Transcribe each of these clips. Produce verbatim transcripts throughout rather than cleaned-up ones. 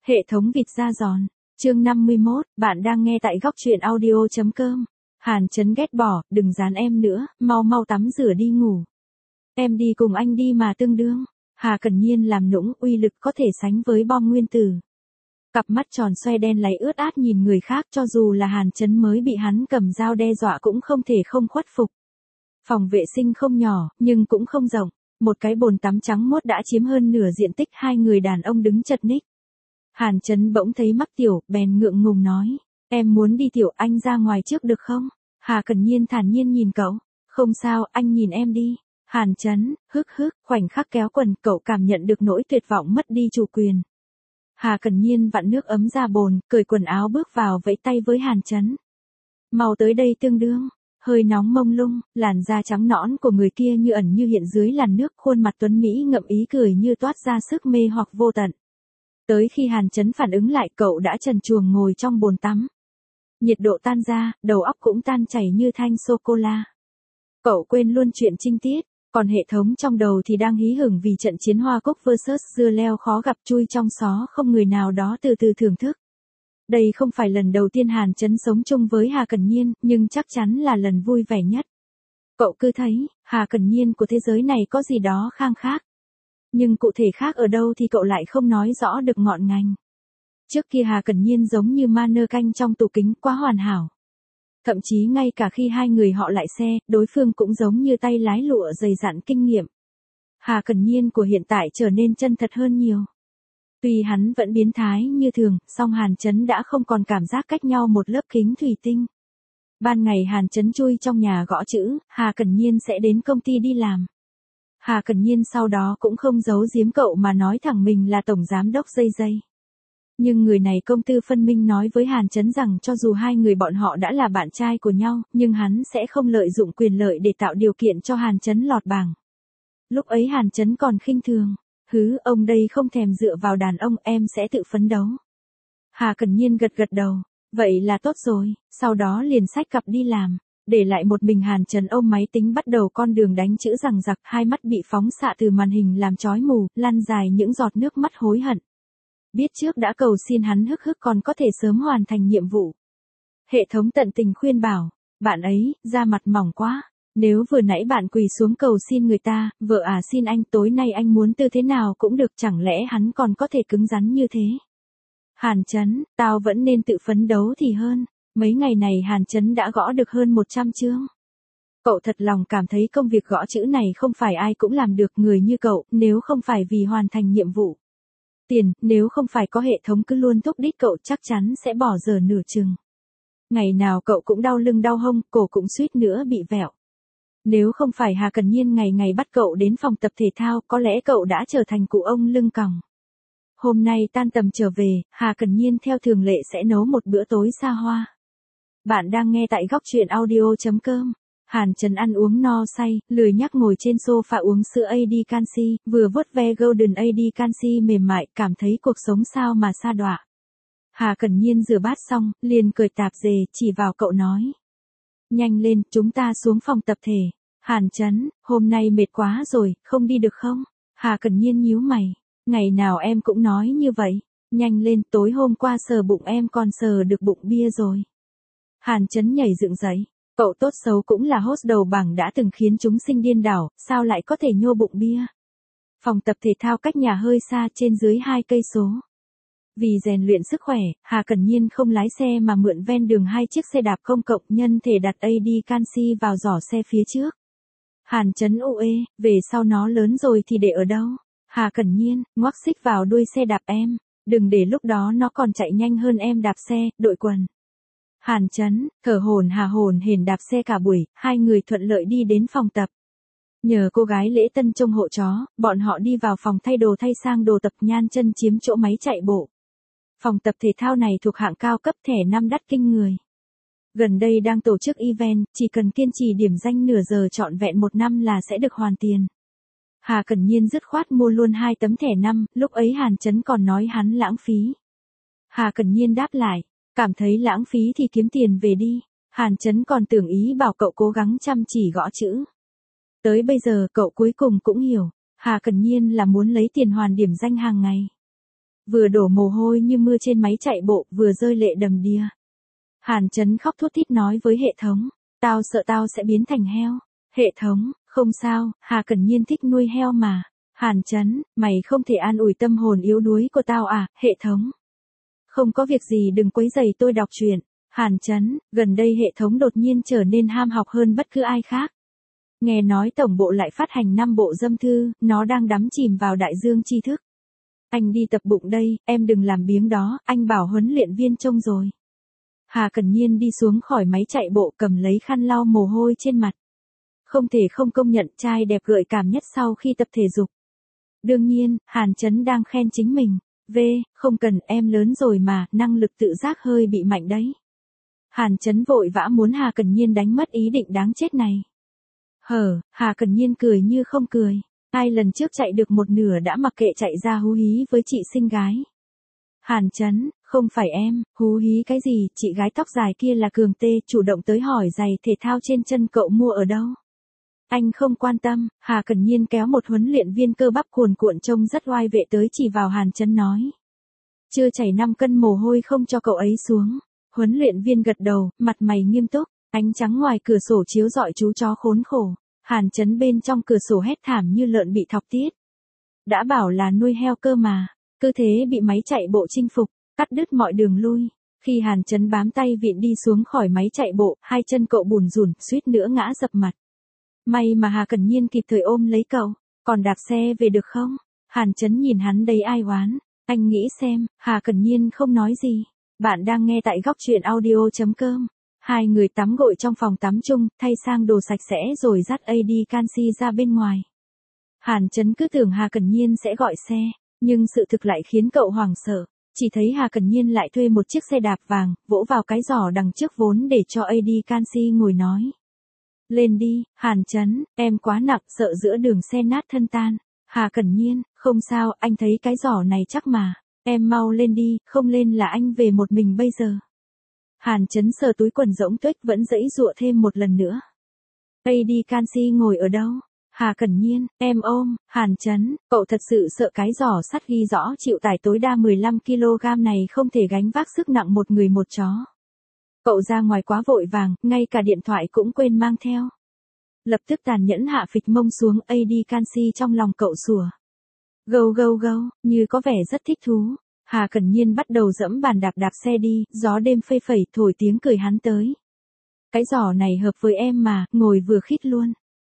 Hệ thống vịt da giòn. Chương năm mươi mốt, bạn đang nghe tại góc truyện audio chấm com. Hàn Chấn ghét bỏ, đừng dán em nữa, mau mau tắm rửa đi ngủ. Em đi cùng anh đi mà tương đương. Hà Cẩn Nhiên làm nũng, uy lực có thể sánh với bom nguyên tử. Cặp mắt tròn xoe đen láy ướt át nhìn người khác, cho dù là Hàn Chấn mới bị hắn cầm dao đe dọa cũng không thể không khuất phục. Phòng vệ sinh không nhỏ, nhưng cũng không rộng. Một cái bồn tắm trắng muốt đã chiếm hơn nửa diện tích, hai người đàn ông đứng chật ních. Hàn Chấn bỗng thấy mắc tiểu, bèn ngượng ngùng nói, em muốn đi tiểu, anh ra ngoài trước được không? Hà Cẩn Nhiên thản nhiên nhìn cậu, không sao, anh nhìn em đi. Hàn Chấn, hức hức, khoảnh khắc kéo quần, cậu cảm nhận được nỗi tuyệt vọng mất đi chủ quyền. Hà Cẩn Nhiên vặn nước ấm ra bồn, cởi quần áo bước vào vẫy tay với Hàn Chấn. Mau tới đây tương đương. Hơi nóng mông lung, làn da trắng nõn của người kia như ẩn như hiện dưới làn nước, khuôn mặt tuấn Mỹ ngậm ý cười như toát ra sức mê hoặc vô tận. Tới khi Hàn Chấn phản ứng lại, cậu đã trần truồng ngồi trong bồn tắm. Nhiệt độ tan ra, đầu óc cũng tan chảy như thanh sô-cô-la. Cậu quên luôn chuyện trinh tiết, còn hệ thống trong đầu thì đang hí hửng vì trận chiến hoa cúc versus dưa leo khó gặp chui trong xó không người nào đó từ từ thưởng thức. Đây không phải lần đầu tiên Hàn Chấn sống chung với Hà Cẩn Nhiên, nhưng chắc chắn là lần vui vẻ nhất. Cậu cứ thấy, Hà Cẩn Nhiên của thế giới này có gì đó khang khác. Nhưng cụ thể khác ở đâu thì cậu lại không nói rõ được ngọn ngành. Trước kia Hà Cẩn Nhiên giống như ma nơ canh trong tủ kính, quá hoàn hảo. Thậm chí ngay cả khi hai người họ lại xe, đối phương cũng giống như tay lái lụa dày dặn kinh nghiệm. Hà Cẩn Nhiên của hiện tại trở nên chân thật hơn nhiều. Tuy hắn vẫn biến thái như thường, song Hàn Chấn đã không còn cảm giác cách nhau một lớp kính thủy tinh. Ban ngày Hàn Chấn chui trong nhà gõ chữ, Hà Cẩn Nhiên sẽ đến công ty đi làm. Hà Cẩn Nhiên sau đó cũng không giấu giếm cậu mà nói thẳng mình là tổng giám đốc dây dây. Nhưng người này công tư phân minh nói với Hàn Chấn rằng cho dù hai người bọn họ đã là bạn trai của nhau, nhưng hắn sẽ không lợi dụng quyền lợi để tạo điều kiện cho Hàn Chấn lọt bảng. Lúc ấy Hàn Chấn còn khinh thường. Hứ, ông đây không thèm dựa vào đàn ông, em sẽ tự phấn đấu. Hà Cẩn Nhiên gật gật đầu, vậy là tốt rồi, sau đó liền xách cặp đi làm, để lại một mình Hàn Chấn ôm máy tính bắt đầu con đường đánh chữ rằng giặc, hai mắt bị phóng xạ từ màn hình làm chói mù, lăn dài những giọt nước mắt hối hận. Biết trước đã cầu xin hắn hức hức còn có thể sớm hoàn thành nhiệm vụ. Hệ thống tận tình khuyên bảo, bạn ấy, da mặt mỏng quá. Nếu vừa nãy bạn quỳ xuống cầu xin người ta, vợ à xin anh tối nay anh muốn tư thế nào cũng được, chẳng lẽ hắn còn có thể cứng rắn như thế. Hàn Chấn, tao vẫn nên tự phấn đấu thì hơn, mấy ngày này Hàn Chấn đã gõ được hơn một trăm chương. Cậu thật lòng cảm thấy công việc gõ chữ này không phải ai cũng làm được, người như cậu, nếu không phải vì hoàn thành nhiệm vụ. Tiền, nếu không phải có hệ thống cứ luôn thúc đít cậu chắc chắn sẽ bỏ giờ nửa chừng. Ngày nào cậu cũng đau lưng đau hông, cổ cũng suýt nữa bị vẹo. Nếu không phải Hà Cẩn Nhiên ngày ngày bắt cậu đến phòng tập thể thao, có lẽ cậu đã trở thành cụ ông lưng còng. Hôm nay tan tầm trở về, Hà Cẩn Nhiên theo thường lệ sẽ nấu một bữa tối xa hoa. Bạn đang nghe tại góc truyện audio chấm com. Hàn Chấn ăn uống no say, lười nhắc ngồi trên sofa uống sữa a đê canxi, vừa vuốt ve Golden a đê canxi mềm mại, cảm thấy cuộc sống sao mà sa đọa. Hà Cẩn Nhiên rửa bát xong, liền cởi tạp dề, chỉ vào cậu nói. Nhanh lên, chúng ta xuống phòng tập thể. Hàn Chấn, hôm nay mệt quá rồi, không đi được không? Hà Cẩn Nhiên nhíu mày. Ngày nào em cũng nói như vậy. Nhanh lên, tối hôm qua sờ bụng em còn sờ được bụng bia rồi. Hàn Chấn nhảy dựng dậy. Cậu tốt xấu cũng là host đầu bảng đã từng khiến chúng sinh điên đảo, sao lại có thể nhô bụng bia? Phòng tập thể thao cách nhà hơi xa, trên dưới hai cây số. Vì rèn luyện sức khỏe, Hà Cẩn Nhiên không lái xe mà mượn ven đường hai chiếc xe đạp công cộng, nhân thể đặt a đê canxi vào giỏ xe phía trước. Hàn Chấn ụ ê, về sau nó lớn rồi thì để ở đâu? Hà Cẩn Nhiên, ngoắc xích vào đuôi xe đạp em, đừng để lúc đó nó còn chạy nhanh hơn em đạp xe, đội quần. Hàn Chấn, thở hổn hà hổn hển đạp xe cả buổi, hai người thuận lợi đi đến phòng tập. Nhờ cô gái lễ tân trông hộ chó, bọn họ đi vào phòng thay đồ thay sang đồ tập, nhan chân chiếm chỗ máy chạy bộ. Phòng tập thể thao này thuộc hạng cao cấp, thẻ năm đắt kinh người. Gần đây đang tổ chức event, chỉ cần kiên trì điểm danh nửa giờ trọn vẹn một năm là sẽ được hoàn tiền. Hà Cẩn Nhiên dứt khoát mua luôn hai tấm thẻ năm, lúc ấy Hàn Chấn còn nói hắn lãng phí. Hà Cẩn Nhiên đáp lại, cảm thấy lãng phí thì kiếm tiền về đi. Hàn Chấn còn tưởng ý bảo cậu cố gắng chăm chỉ gõ chữ. Tới bây giờ cậu cuối cùng cũng hiểu, Hà Cẩn Nhiên là muốn lấy tiền hoàn điểm danh hàng ngày. vừa đổ mồ hôi như mưa trên máy chạy bộ, vừa rơi lệ đầm đìa. Hàn Chấn khóc thút thít nói với hệ thống, tao sợ tao sẽ biến thành heo. Hệ thống, không sao, Hà Cẩn Nhiên thích nuôi heo mà. Hàn Chấn, mày không thể an ủi tâm hồn yếu đuối của tao à, hệ thống. Không có việc gì đừng quấy rầy tôi đọc truyện. Hàn Chấn, gần đây hệ thống đột nhiên trở nên ham học hơn bất cứ ai khác. Nghe nói tổng bộ lại phát hành năm bộ dâm thư, nó đang đắm chìm vào đại dương tri thức. Anh đi tập bụng đây, em đừng làm biếng đó, anh bảo huấn luyện viên trông rồi. Hà Cẩn Nhiên đi xuống khỏi máy chạy bộ cầm lấy khăn lau mồ hôi trên mặt. Không thể không công nhận trai đẹp gợi cảm nhất sau khi tập thể dục. Đương nhiên, Hàn Chấn đang khen chính mình. V, không cần, em lớn rồi mà, năng lực tự giác hơi bị mạnh đấy. Hàn Chấn vội vã muốn Hà Cẩn Nhiên đánh mất ý định đáng chết này. Hở, Hà Cẩn Nhiên cười như không cười. Ai lần trước chạy được một nửa đã mặc kệ chạy ra hú hí với chị xinh gái. Hàn Chấn, không phải em, hú hí cái gì, chị gái tóc dài kia là Cường Tê, chủ động tới hỏi giày thể thao trên chân cậu mua ở đâu. Anh không quan tâm, Hà Cẩn Nhiên kéo một huấn luyện viên cơ bắp cuồn cuộn trông rất oai vệ tới chỉ vào Hàn Chấn nói. Chưa chảy năm cân mồ hôi không cho cậu ấy xuống. Huấn luyện viên gật đầu, mặt mày nghiêm túc, ánh trắng ngoài cửa sổ chiếu rọi chú chó khốn khổ. Hàn Chấn bên trong cửa sổ hét thảm như lợn bị thọc tiết. Đã bảo là nuôi heo cơ mà, cứ thế bị máy chạy bộ chinh phục, cắt đứt mọi đường lui. Khi Hàn Chấn bám tay vịn đi xuống khỏi máy chạy bộ, hai chân cậu bùn rùn, suýt nữa ngã dập mặt. May mà Hà Cẩn Nhiên kịp thời ôm lấy cậu, còn đạp xe về được không? Hàn Chấn nhìn hắn đầy ai oán, anh nghĩ xem, Hà Cẩn Nhiên không nói gì. Bạn đang nghe tại góc truyện audio chấm com. Hai người tắm gội trong phòng tắm chung, thay sang đồ sạch sẽ rồi dắt a đê canxi ra bên ngoài. Hàn Chấn cứ tưởng Hà Cẩn Nhiên sẽ gọi xe, nhưng sự thực lại khiến cậu hoảng sợ. Chỉ thấy Hà Cẩn Nhiên lại thuê một chiếc xe đạp vàng, vỗ vào cái giỏ đằng trước vốn để cho a đê canxi ngồi nói. Lên đi, Hàn Chấn, em quá nặng, sợ giữa đường xe nát thân tan. Hà Cẩn Nhiên, không sao, anh thấy cái giỏ này chắc mà. Em mau lên đi, không lên là anh về một mình bây giờ. Hàn Chấn sờ túi quần rỗng tuếch vẫn giãy giụa thêm một lần nữa. a đê canxi ngồi ở đâu? Hà Cẩn Nhiên, em ôm. Hàn Chấn, cậu thật sự sợ cái giỏ sắt ghi rõ chịu tải tối đa mười lăm ki lô gam này không thể gánh vác sức nặng một người một chó. Cậu ra ngoài quá vội vàng, ngay cả điện thoại cũng quên mang theo. Lập tức tàn nhẫn hạ phịch mông xuống, a đê canxi trong lòng cậu sủa. Gâu gâu gâu, như có vẻ rất thích thú. Hà Cẩn Nhiên bắt đầu dẫm bàn đạp đạp xe đi, gió đêm phây phẩy thổi tiếng cười hắn tới. Cái giỏ này hợp với em mà, ngồi vừa khít luôn.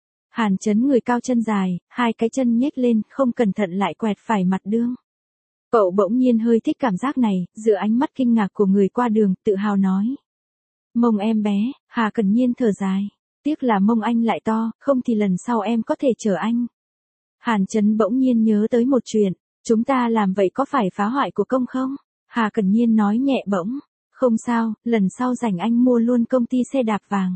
Hàn Chấn người cao chân dài, hai cái chân nhếch lên, không cẩn thận lại quẹt phải mặt đương. Cậu bỗng nhiên hơi thích cảm giác này, giữa ánh mắt kinh ngạc của người qua đường, tự hào nói. Mông em bé, Hà Cẩn Nhiên thở dài. Tiếc là mông anh lại to, không thì lần sau em có thể chở anh. Hàn Chấn bỗng nhiên nhớ tới một chuyện, chúng ta làm vậy có phải phá hoại của công không? Hà Cẩn Nhiên nói nhẹ bỗng, không sao, lần sau rảnh anh mua luôn công ty xe đạp vàng.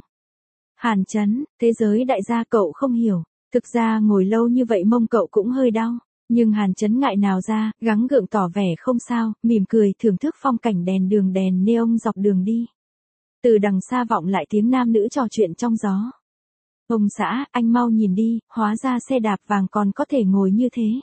Hàn Chấn, thế giới đại gia cậu không hiểu, thực ra ngồi lâu như vậy mông cậu cũng hơi đau, nhưng Hàn Chấn ngại nào ra, gắng gượng tỏ vẻ không sao, mỉm cười thưởng thức phong cảnh đèn đường đèn neon dọc đường đi. Từ đằng xa vọng lại tiếng nam nữ trò chuyện trong gió. Ông xã, anh mau nhìn đi, hóa ra xe đạp vàng còn có thể ngồi như thế.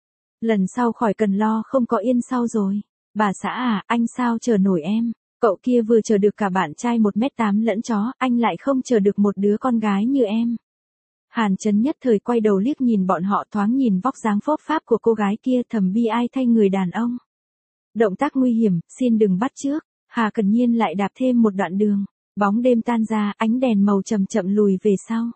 Lần sau khỏi cần lo không có yên sau rồi. Bà xã à, anh sao chờ nổi em, cậu kia vừa chờ được cả bạn trai một mét tám lẫn chó, anh lại không chờ được một đứa con gái như em. Hàn Chấn nhất thời quay đầu liếc nhìn bọn họ thoáng nhìn vóc dáng phốp pháp của cô gái kia thầm bi ai thay người đàn ông. Động tác nguy hiểm, xin đừng bắt chước. Hà Cẩn Nhiên lại đạp thêm một đoạn đường, bóng đêm tan ra, ánh đèn màu chậm chậm lùi về sau.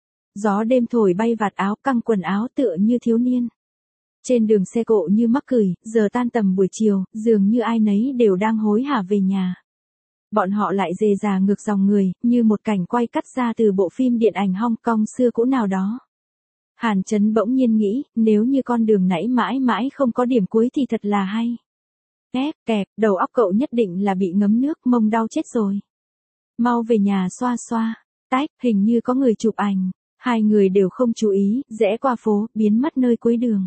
Gió đêm thổi bay vạt áo căng quần áo tựa như thiếu niên. Trên đường xe cộ như mắc cười, giờ tan tầm buổi chiều, dường như ai nấy đều đang hối hả về nhà. Bọn họ lại dề dà ngược dòng người, như một cảnh quay cắt ra từ bộ phim điện ảnh Hong Kong xưa cũ nào đó. Hàn Chấn bỗng nhiên nghĩ, nếu như con đường nãy mãi mãi không có điểm cuối thì thật là hay. Ép, kẹp, đầu óc cậu nhất định là bị ngấm nước, mông đau chết rồi. Mau về nhà xoa xoa. Tách, hình như có người chụp ảnh. Hai người đều không chú ý, rẽ qua phố, biến mất nơi cuối đường.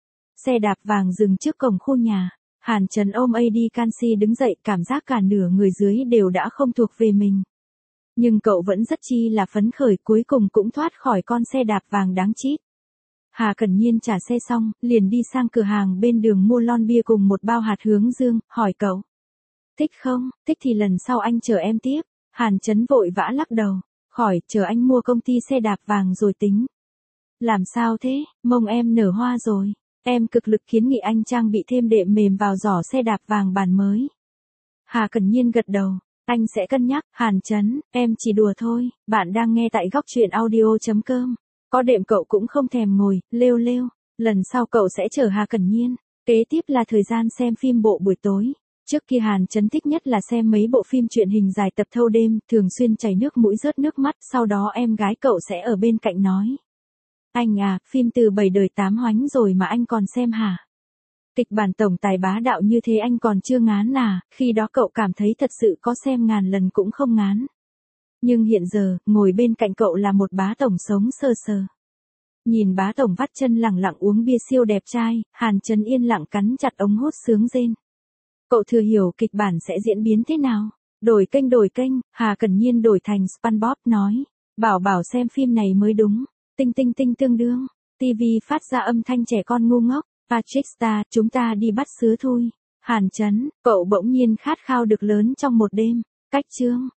Xe đạp vàng dừng trước cổng khu nhà. Hàn Chấn ôm a đê canxi đứng dậy, cảm giác cả nửa người dưới đều đã không thuộc về mình. Nhưng cậu vẫn rất chi là phấn khởi, cuối cùng cũng thoát khỏi con xe đạp vàng đáng chít. Hà Cẩn Nhiên trả xe xong, liền đi sang cửa hàng bên đường mua lon bia cùng một bao hạt hướng dương, hỏi cậu. Thích không, thích thì lần sau anh chờ em tiếp. Hàn Chấn vội vã lắc đầu, khỏi, chờ anh mua công ty xe đạp vàng rồi tính. Làm sao thế, mông em nở hoa rồi. Em cực lực kiến nghị anh trang bị thêm đệm mềm vào giỏ xe đạp vàng bản mới. Hà Cẩn Nhiên gật đầu, anh sẽ cân nhắc. Hàn Chấn, em chỉ đùa thôi, bạn đang nghe tại góc truyện audio.com. Có đệm cậu cũng không thèm ngồi, lêu lêu. Lần sau cậu sẽ chở Hà Cẩn Nhiên. Kế tiếp là thời gian xem phim bộ buổi tối. Trước kia Hàn Chấn thích nhất là xem mấy bộ phim truyện hình dài tập thâu đêm, thường xuyên chảy nước mũi rớt nước mắt, sau đó em gái cậu sẽ ở bên cạnh nói. Anh à, phim từ bảy đời tám hoánh rồi mà anh còn xem hả? Kịch bản tổng tài bá đạo như thế anh còn chưa ngán à, khi đó cậu cảm thấy thật sự có xem ngàn lần cũng không ngán. Nhưng hiện giờ, ngồi bên cạnh cậu là một bá tổng sống sờ sờ. Nhìn bá tổng vắt chân lẳng lặng uống bia siêu đẹp trai, Hàn Chấn yên lặng cắn chặt ống hút sướng rên. Cậu thừa hiểu kịch bản sẽ diễn biến thế nào. Đổi kênh đổi kênh, Hà Cẩn Nhiên đổi thành SpongeBob nói. Bảo bảo xem phim này mới đúng. Tinh tinh tinh tương đương. ti vi phát ra âm thanh trẻ con ngu ngốc. Patrick Star, chúng ta đi bắt sứa thui. Hàn Chấn, cậu bỗng nhiên khát khao được lớn trong một đêm. Cách chương.